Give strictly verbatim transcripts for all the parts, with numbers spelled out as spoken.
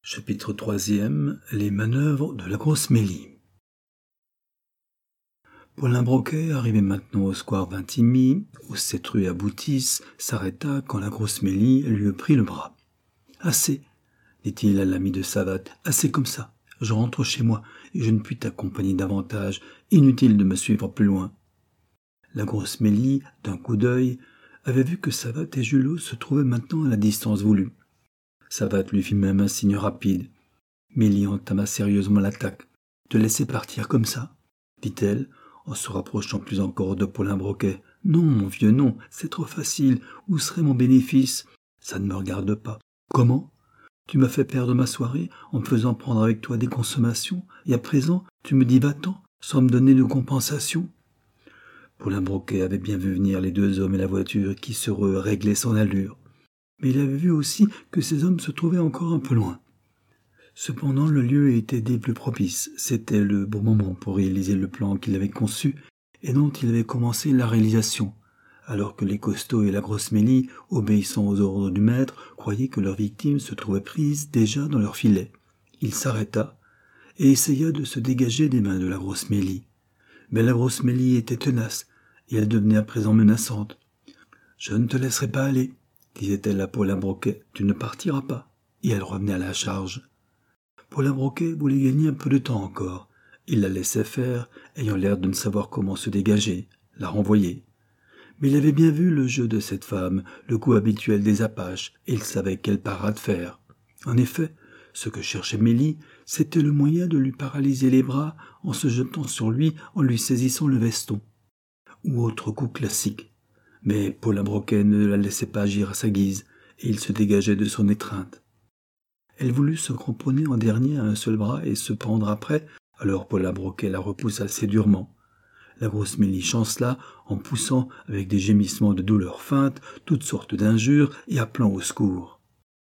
Chapitre troisième. Les manœuvres de la grosse Mélie. Paulin Broquet, arrivé maintenant au square Vintimille, où cette rue aboutisse, s'arrêta quand la grosse Mélie lui prit le bras. « Assez, dit-il à l'ami de Savatte, assez comme ça. Je rentre chez moi et je ne puis t'accompagner davantage. Inutile de me suivre plus loin. » La grosse Mélie, d'un coup d'œil, avait vu que Savatte et Julot se trouvaient maintenant à la distance voulue. Savatte lui fit même un signe rapide. Mélie entama sérieusement l'attaque. « Te laisser partir comme ça ?» dit-elle, en se rapprochant plus encore de Paulin Broquet. « Non, mon vieux, non, c'est trop facile. Où serait mon bénéfice ? Ça ne me regarde pas. Comment ? Tu m'as fait perdre ma soirée en me faisant prendre avec toi des consommations, et à présent tu me dis va-t'en, sans me donner de compensation ?» Paulin Broquet avait bien vu venir les deux hommes et la voiture qui se réglaient son allure. Mais il avait vu aussi que ces hommes se trouvaient encore un peu loin. Cependant, le lieu était des plus propices. C'était le bon moment pour réaliser le plan qu'il avait conçu et dont il avait commencé la réalisation, alors que les costauds et la grosse Mélie, obéissant aux ordres du maître, croyaient que leur victime se trouvait prise déjà dans leur filet. Il s'arrêta et essaya de se dégager des mains de la grosse Mélie. Mais la grosse Mélie était tenace et elle devenait à présent menaçante. « Je ne te laisserai pas aller, » disait-elle à Paulin Broquet, « tu ne partiras pas. » Et elle revenait à la charge. Paulin Broquet voulait gagner un peu de temps encore. Il la laissait faire, ayant l'air de ne savoir comment se dégager, la renvoyer. Mais il avait bien vu le jeu de cette femme, le coup habituel des Apaches, et il savait quelle parade faire. En effet, ce que cherchait Mélie, c'était le moyen de lui paralyser les bras en se jetant sur lui, en lui saisissant le veston. Ou autre coup classique. Mais Paulin Broquet ne la laissait pas agir à sa guise, et il se dégageait de son étreinte. Elle voulut se cramponner en dernier à un seul bras et se pendre après, alors Paulin Broquet la repoussa assez durement. La grosse Mélie chancela en poussant, avec des gémissements de douleur feinte, toutes sortes d'injures et appelant au secours.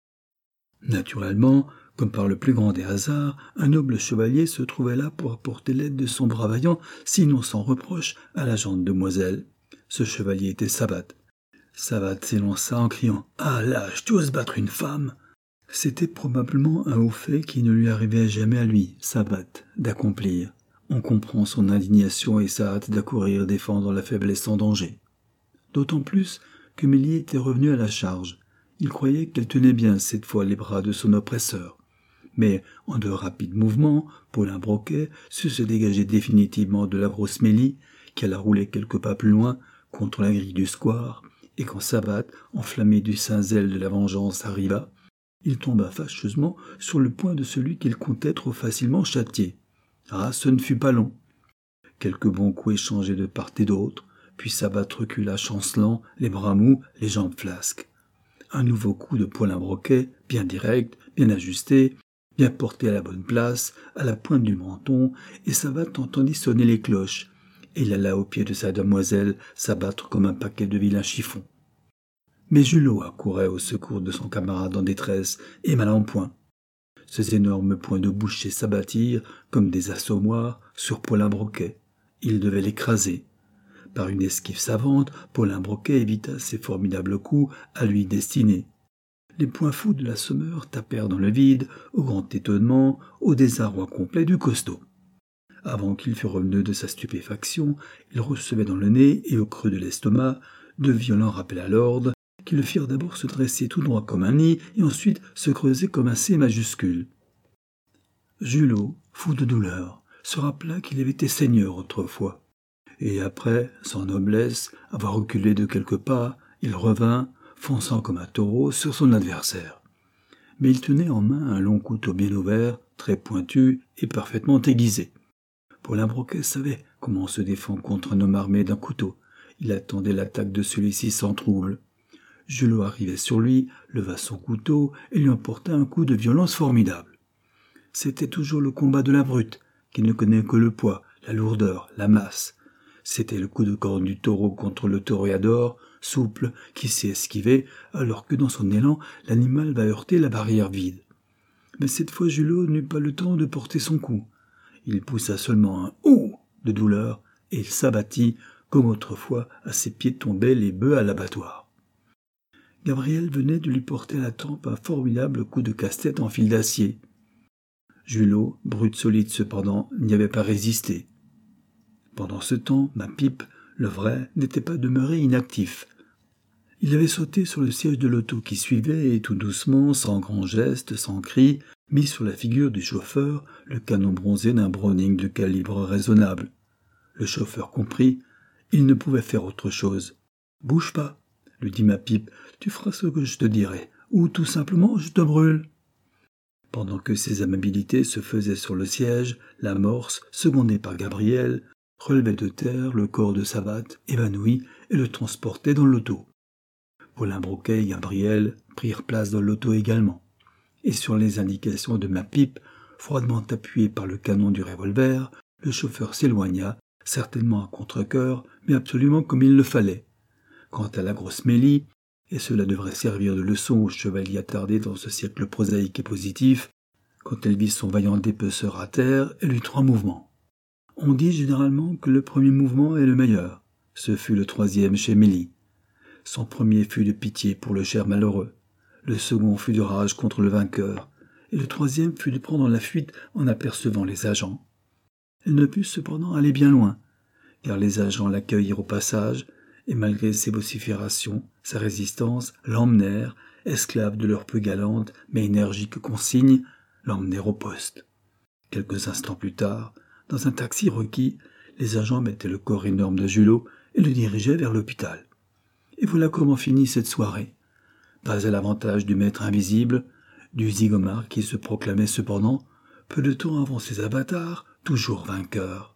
Naturellement, comme par le plus grand des hasards, un noble chevalier se trouvait là pour apporter l'aide de son bras vaillant, sinon sans reproche, à la gente demoiselle. Ce chevalier était Savatte. Savatte s'élança en criant « Ah lâche, tu oses battre une femme !» C'était probablement un haut fait qui ne lui arrivait jamais à lui, Savatte, d'accomplir. On comprend son indignation et sa hâte d'accourir défendre la faiblesse en danger. D'autant plus que Mélie était revenue à la charge. Il croyait qu'elle tenait bien cette fois les bras de son oppresseur. Mais, en de rapides mouvements, Paulin Broquet sut se dégager définitivement de la grosse Mélie, qui alla rouler quelques pas plus loin, contre la grille du square, et quand Savatte, enflammé du saint zèle de la vengeance, arriva, il tomba fâcheusement sur le poing de celui qu'il comptait trop facilement châtier. Ah, ce ne fut pas long. Quelques bons coups échangés de part et d'autre, puis Savatte recula chancelant, les bras mous, les jambes flasques. Un nouveau coup de Paulin Broquet, bien direct, bien ajusté, bien porté à la bonne place, à la pointe du menton, et Savatte entendit sonner les cloches, et il alla au pied de sa demoiselle s'abattre comme un paquet de vilains chiffons. Mais Julot accourait au secours de son camarade en détresse et mal en point. Ses énormes poings de boucher s'abattirent comme des assommoirs sur Paulin Broquet. Il devait l'écraser. Par une esquive savante, Paulin Broquet évita ces formidables coups à lui destinés. Les poings fous de l'assommeur tapèrent dans le vide, au grand étonnement, au désarroi complet du costaud. Avant qu'il fût revenu de sa stupéfaction, il recevait dans le nez et au creux de l'estomac de violents rappels à l'ordre, qui le firent d'abord se dresser tout droit comme un nid et ensuite se creuser comme un C majuscule. Julot, fou de douleur, se rappela qu'il avait été seigneur autrefois. Et après, sans noblesse, avoir reculé de quelques pas, il revint, fonçant comme un taureau sur son adversaire. Mais il tenait en main un long couteau bien ouvert, très pointu et parfaitement aiguisé. Paulin Broquet savait comment on se défend contre un homme armé d'un couteau. Il attendait l'attaque de celui-ci sans trouble. Julot arrivait sur lui, leva son couteau et lui emporta un coup de violence formidable. C'était toujours le combat de la brute, qui ne connaît que le poids, la lourdeur, la masse. C'était le coup de corne du taureau contre le toréador, souple, qui sait esquiver, alors que dans son élan, l'animal va heurter la barrière vide. Mais cette fois Julot n'eut pas le temps de porter son coup. Il poussa seulement un « ouh » de douleur, et il s'abattit, comme autrefois à ses pieds tombaient les bœufs à l'abattoir. Gabriel venait de lui porter à la tempe un formidable coup de casse-tête en fil d'acier. Julot, brute solide cependant, n'y avait pas résisté. Pendant ce temps, ma pipe, le vrai, n'était pas demeuré inactif. Il avait sauté sur le siège de l'auto qui suivait et tout doucement, sans grand geste, sans cri, mis sur la figure du chauffeur le canon bronzé d'un Browning de calibre raisonnable. Le chauffeur comprit, il ne pouvait faire autre chose. « Bouge pas, » lui dit ma pipe, « tu feras ce que je te dirai, ou tout simplement je te brûle. » Pendant que ces amabilités se faisaient sur le siège, la Morse, secondée par Gabriel, relevait de terre le corps de Savatte, évanoui, et le transportait dans l'auto. Paulin Broquet et Gabriel prirent place dans l'auto également. Et sur les indications de ma pipe, froidement appuyé par le canon du revolver, le chauffeur s'éloigna, certainement à contre-cœur, mais absolument comme il le fallait. Quant à la grosse Mélie, et cela devrait servir de leçon aux chevaliers attardés dans ce siècle prosaïque et positif, quand elle vit son vaillant dépeceur à terre, elle eut trois mouvements. On dit généralement que le premier mouvement est le meilleur. Ce fut le troisième chez Mélie. Son premier fut de pitié pour le cher malheureux. Le second fut de rage contre le vainqueur. Et le troisième fut de prendre la fuite en apercevant les agents. Elle ne put cependant aller bien loin, car les agents l'accueillirent au passage, et malgré ses vociférations, sa résistance, l'emmenèrent, esclave de leur peu galante mais énergique consigne, l'emmenèrent au poste. Quelques instants plus tard, dans un taxi requis, les agents mettaient le corps énorme de Julot et le dirigeaient vers l'hôpital. Et voilà comment finit cette soirée. Pas à l'avantage du maître invisible, du zigomar qui se proclamait cependant, peu de temps avant ses avatars, toujours vainqueur.